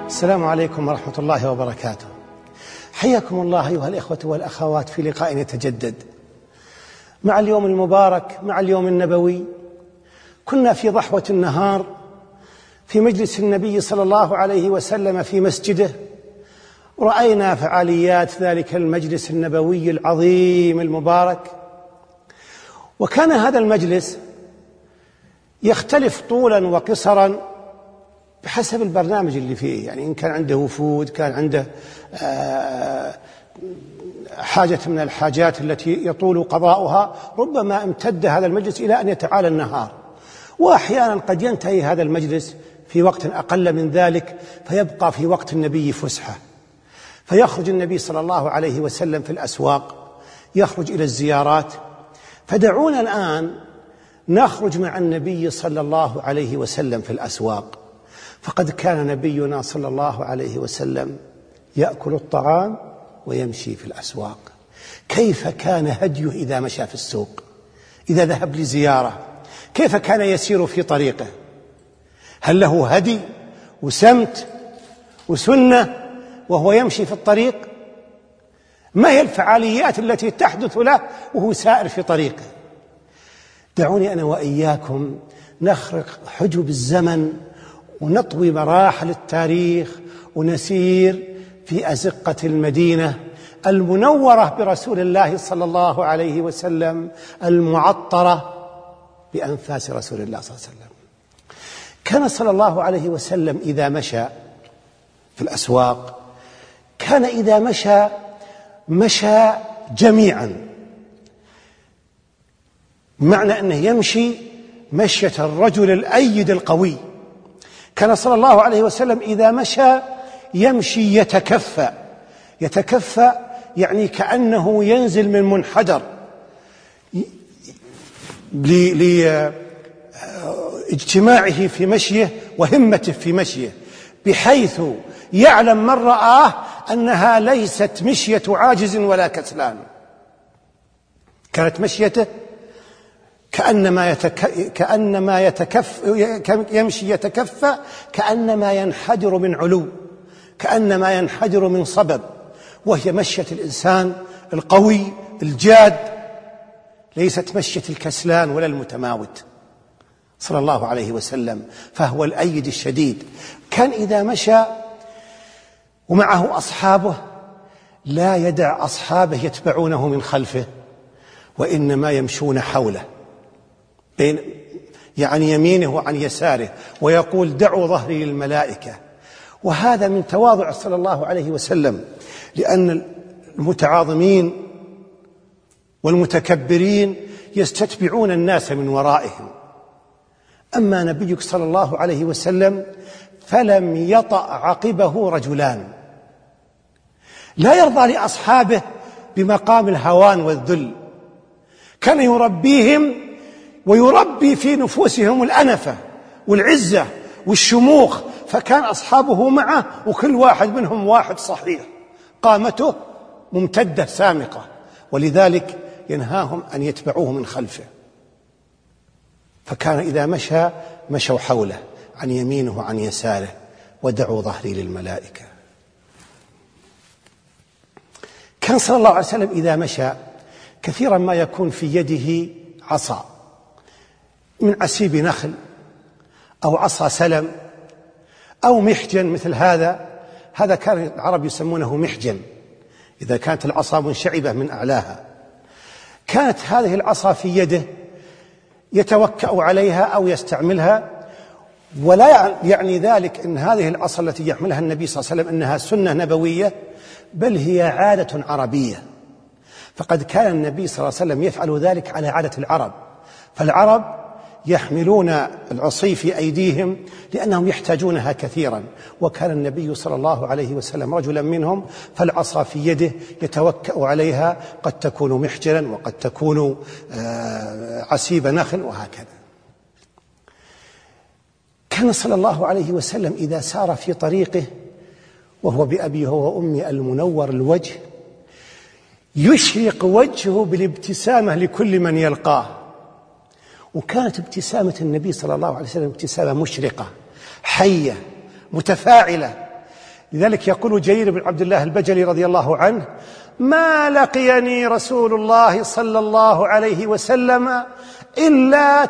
السلام عليكم ورحمة الله وبركاته. حياكم الله أيها الإخوة والأخوات في لقاء يتجدد مع اليوم المبارك، مع اليوم النبوي. كنا في ضحوة النهار في مجلس النبي صلى الله عليه وسلم في مسجده، رأينا فعاليات ذلك المجلس النبوي العظيم المبارك. وكان هذا المجلس يختلف طولا وقصرا بحسب البرنامج اللي فيه، يعني إن كان عنده وفود، كان عنده حاجة من الحاجات التي يطول قضاؤها، ربما امتد هذا المجلس إلى أن يتعالى النهار، وأحيانا قد ينتهي هذا المجلس في وقت أقل من ذلك، فيبقى في وقت النبي فسحة، فيخرج النبي صلى الله عليه وسلم في الأسواق، يخرج إلى الزيارات. فدعونا الآن نخرج مع النبي صلى الله عليه وسلم في الأسواق، فقد كان نبينا صلى الله عليه وسلم يأكل الطعام ويمشي في الأسواق. كيف كان هديه إذا مشى في السوق، إذا ذهب لزيارة، كيف كان يسير في طريقه؟ هل له هدي وسمت وسنة وهو يمشي في الطريق؟ ما هي الفعاليات التي تحدث له وهو سائر في طريقه؟ دعوني أنا وإياكم نخرق حجب الزمن ونطوي مراحل التاريخ ونسير في أزقة المدينة المنورة برسول الله صلى الله عليه وسلم، المعطرة بأنفاس رسول الله صلى الله عليه وسلم. كان صلى الله عليه وسلم إذا مشى في الأسواق، كان إذا مشى جميعا، بمعنى أنه يمشي مشية الرجل الأيد القوي. كان صلى الله عليه وسلم إذا مشى يمشي يتكفى، يعني كأنه ينزل من منحدر لاجتماعه في مشيه وهمته في مشيه، بحيث يعلم من رآه أنها ليست مشية عاجز ولا كسلان. كانت مشيته يمشي يتكفى، كأنما ينحدر من علو، كأنما ينحدر من صبب، وهي مشية الإنسان القوي الجاد، ليست مشية الكسلان ولا المتماوت صلى الله عليه وسلم، فهو الأيد الشديد. كان إذا مشى ومعه أصحابه لا يدع أصحابه يتبعونه من خلفه، وإنما يمشون حوله بين يعني يمينه وعن يساره، ويقول دعوا ظهري للملائكة. وهذا من تواضع صلى الله عليه وسلم، لأن المتعاظمين والمتكبرين يستتبعون الناس من ورائهم، أما نبيك صلى الله عليه وسلم فلم يطأ عقبه رجلان، لا يرضى لأصحابه بمقام الهوان والذل، كان يربيهم ويربي في نفوسهم الأنفة والعزة والشموخ، فكان أصحابه معه وكل واحد منهم واحد صحيح، قامته ممتدة سامقة، ولذلك ينهاهم أن يتبعوه من خلفه. فكان إذا مشوا حوله عن يمينه وعن يساره، ودعوا ظهري للملائكة. كان صلى الله عليه وسلم إذا مشى كثيرا ما يكون في يده عصا من عسيب نخل أو عصا سلم أو محجن مثل هذا كان العرب يسمونه محجن، إذا كانت العصا منشعبة من أعلاها. كانت هذه العصا في يده يتوكأ عليها أو يستعملها، ولا يعني ذلك أن هذه العصا التي يحملها النبي صلى الله عليه وسلم أنها سنة نبوية، بل هي عادة عربية، فقد كان النبي صلى الله عليه وسلم يفعل ذلك على عادة العرب. فالعرب يحملون العصي في أيديهم لأنهم يحتاجونها كثيرا، وكان النبي صلى الله عليه وسلم رجلا منهم، فالعصا في يده يتوكأ عليها، قد تكون محجلا وقد تكون عسيب نخل وهكذا. كان صلى الله عليه وسلم إذا سار في طريقه وهو بأبي هو وأمي المنور الوجه، يشرق وجهه بالابتسامة لكل من يلقاه. وكانت ابتسامة النبي صلى الله عليه وسلم ابتسامة مشرقة حية متفاعلة، لذلك يقول جرير بن عبد الله البجلي رضي الله عنه: ما لقيني رسول الله صلى الله عليه وسلم إلا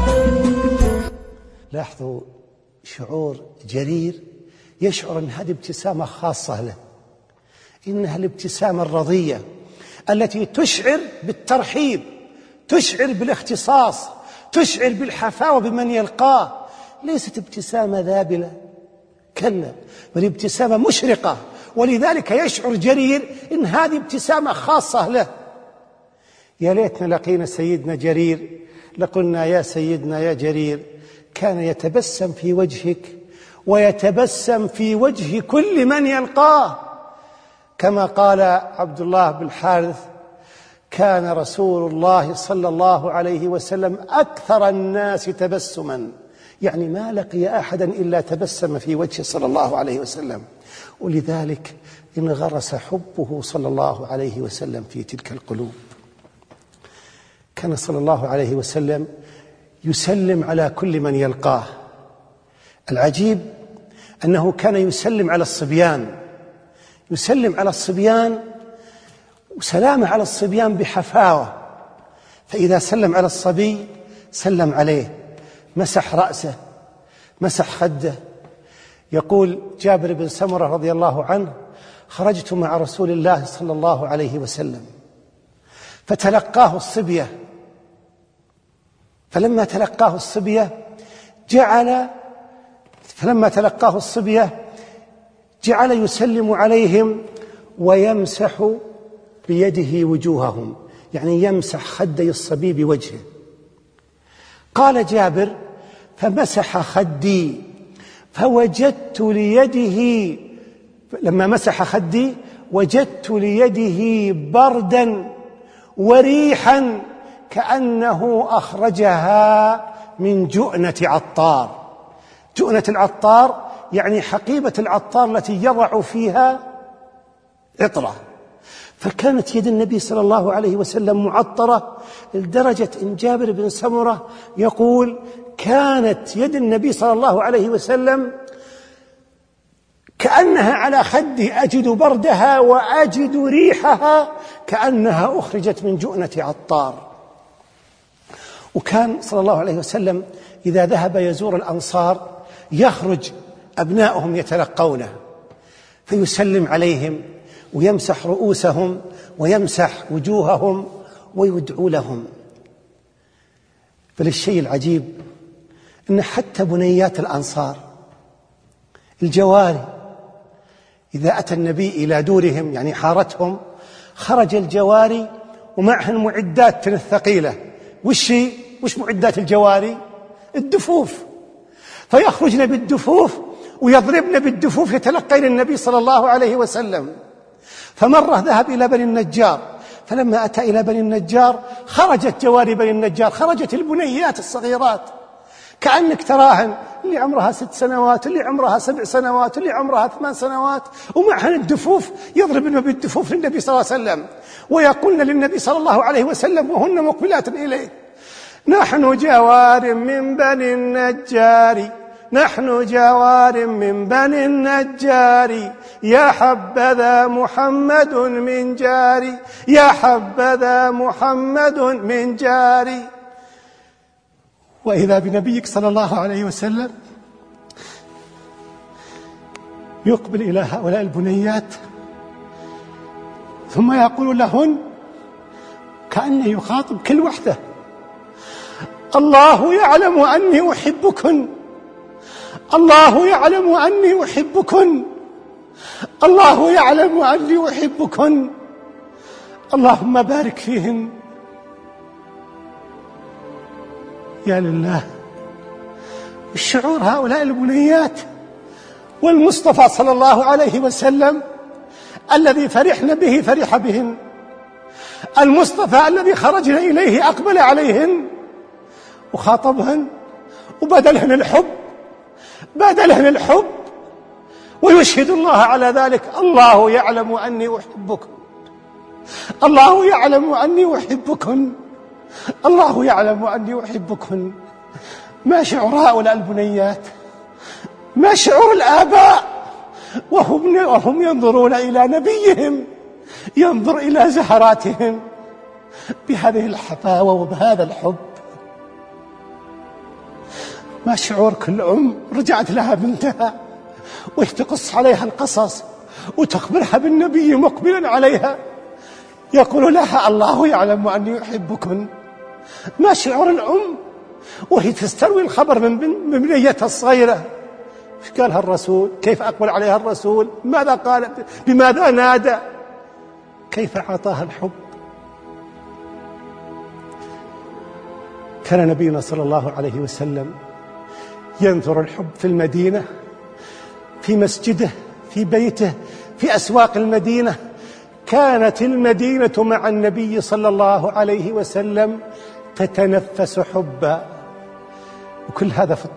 لاحظوا شعور جرير، يشعر أن هذه ابتسامة خاصة له، إنها الابتسامة الرضية التي تشعر بالترحيب، تشعر بالاختصاص، تشعر بالحفاوة بمن يلقاه، ليست ابتسامة ذابلة، كلا، بل ابتسامة مشرقة. ولذلك يشعر جرير إن هذه ابتسامة خاصة له. يا ليتنا لقينا سيدنا جرير لقلنا: يا سيدنا يا جرير، كان يتبسم في وجهك ويتبسم في وجه كل من يلقاه، كما قال عبد الله بن الحارث: كان رسول الله صلى الله عليه وسلم أكثر الناس تبسما، يعني ما لقي أحدا إلا تبسم في وجهه صلى الله عليه وسلم. ولذلك انغرس حبه صلى الله عليه وسلم في تلك القلوب. كان صلى الله عليه وسلم يسلم على كل من يلقاه. العجيب أنه كان يسلم على الصبيان، يسلم على الصبيان، وسلامه على الصبيان بحفاوة. فإذا سلم على الصبي سلم عليه، مسح رأسه، مسح خده. يقول جابر بن سمرة رضي الله عنه: خرجت مع رسول الله صلى الله عليه وسلم فتلقاه الصبية، فلما تلقاه الصبية جعل يسلم عليهم ويمسح بيده وجوههم، يعني يمسح خدي الصبي بوجهه. قال جابر: فمسح خدي فوجدت ليده، لما مسح خدي وجدت ليده بردا وريحا كأنه أخرجها من جؤنة عطار. جؤنة العطار يعني حقيبة العطار التي يضع فيها عطرة. فكانت يد النبي صلى الله عليه وسلم معطرة لدرجة إن جابر بن سمرة يقول: كانت يد النبي صلى الله عليه وسلم كأنها على خدي، أجد بردها وأجد ريحها كأنها أخرجت من جؤنة عطار. وكان صلى الله عليه وسلم إذا ذهب يزور الأنصار يخرج أبناؤهم يتلقونه، فيسلم عليهم ويمسح رؤوسهم ويمسح وجوههم ويدعو لهم. بل الشيء العجيب أن حتى بنيات الأنصار الجواري إذا أتى النبي إلى دورهم، يعني حارتهم، خرج الجواري ومعهن معدات ثقيلة. وش معدات الجواري؟ الدفوف. فيخرجن بالدفوف ويضربن بالدفوف يتلقين النبي صلى الله عليه وسلم. فمرة ذهب إلى بني النجار، فلما أتى إلى بني النجار خرجت جواري بني النجار، خرجت البنيات الصغيرات كأنك تراهن، اللي عمرها 6 سنوات، اللي عمرها 7 سنوات، اللي عمرها 8 سنوات، ومعهن الدفوف، يضربن بالدفوف للنبي صلى الله عليه وسلم ويقولن للنبي صلى الله عليه وسلم وهن مقبلات إليه: نحن جوار من بني النجار، نحن جوار من بني النجار، يا حبذا محمد من جاري، يا حبذا محمد من جاري. وإذا بنبيك صلى الله عليه وسلم يقبل إلى هؤلاء البنيات ثم يقول لهن كأنه يخاطب كل وحده: الله يعلم أني أحبكن، الله يعلم أني أحبكن، الله يعلم أني أحبكن، اللهم بارك فيهن. يا لله الشعور هؤلاء البنيات والمصطفى صلى الله عليه وسلم الذي فرحنا به فرح بهن، المصطفى الذي خرجنا إليه أقبل عليهن وخاطبهن وبدلهن الحب ويشهد الله على ذلك: الله يعلم أني أحبكم، الله يعلم أني أحبكم، الله يعلم أني أحبكم. ما شعور هؤلاء البنيات؟ ما شعور الآباء وهم ينظرون إلى نبيهم، ينظر إلى زهراتهم بهذه الحفاوة وبهذا الحب. ما شعور كل أم رجعت لها بنتها وهي تقص عليها القصص وتخبرها بالنبي مقبلا عليها يقول لها الله يعلم أني أحبكن؟ ما شعور الأم وهي تستروي الخبر من بنيتها الصغيرة؟ ايش قالها الرسول؟ كيف أقبل عليها الرسول؟ ماذا قال؟ بماذا نادى؟ كيف أعطاها الحب؟ كان نبينا صلى الله عليه وسلم ينثر الحب في المدينة، في مسجده، في بيته، في أسواق المدينة. كانت المدينة مع النبي صلى الله عليه وسلم تتنفس حبا. وكل هذا في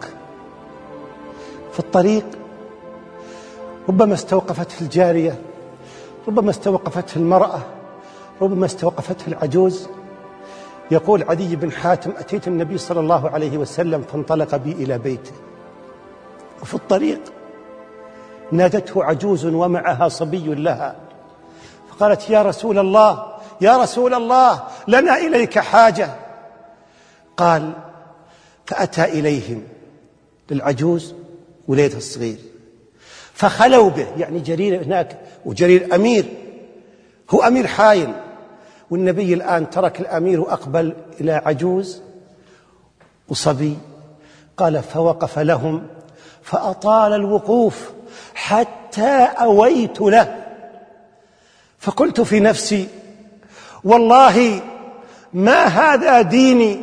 الطريق ربما استوقفته الجارية، ربما استوقفته المرأة، ربما استوقفته العجوز. يقول عدي بن حاتم: أتيت النبي صلى الله عليه وسلم فانطلق بي إلى بيته، وفي الطريق نادته عجوز ومعها صبي لها، فقالت: يا رسول الله، يا رسول الله، لنا إليك حاجة. قال: فأتى إليهم، للعجوز وليدها الصغير، فخلوا به، يعني جرير هناك، وجرير أمير، هو أمير حايل، والنبي الآن ترك الأمير وأقبل إلى عجوز وصبي. قال: فوقف لهم فأطال الوقوف حتى أويت له، فقلت في نفسي: والله ما هذا ديني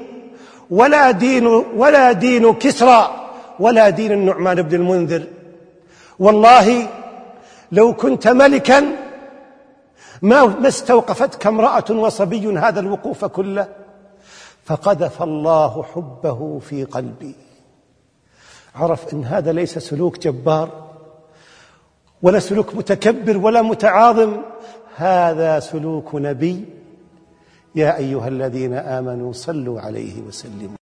ولا دين كسرى ولا دين النعمان بن المنذر. والله لو كنت ملكا ما استوقفتك امرأة وصبي هذا الوقوف كله. فقذف الله حبه في قلبي. عرف إن هذا ليس سلوك جبار ولا سلوك متكبر ولا متعاظم، هذا سلوك نبي. يا أيها الذين آمنوا صلوا عليه وسلموا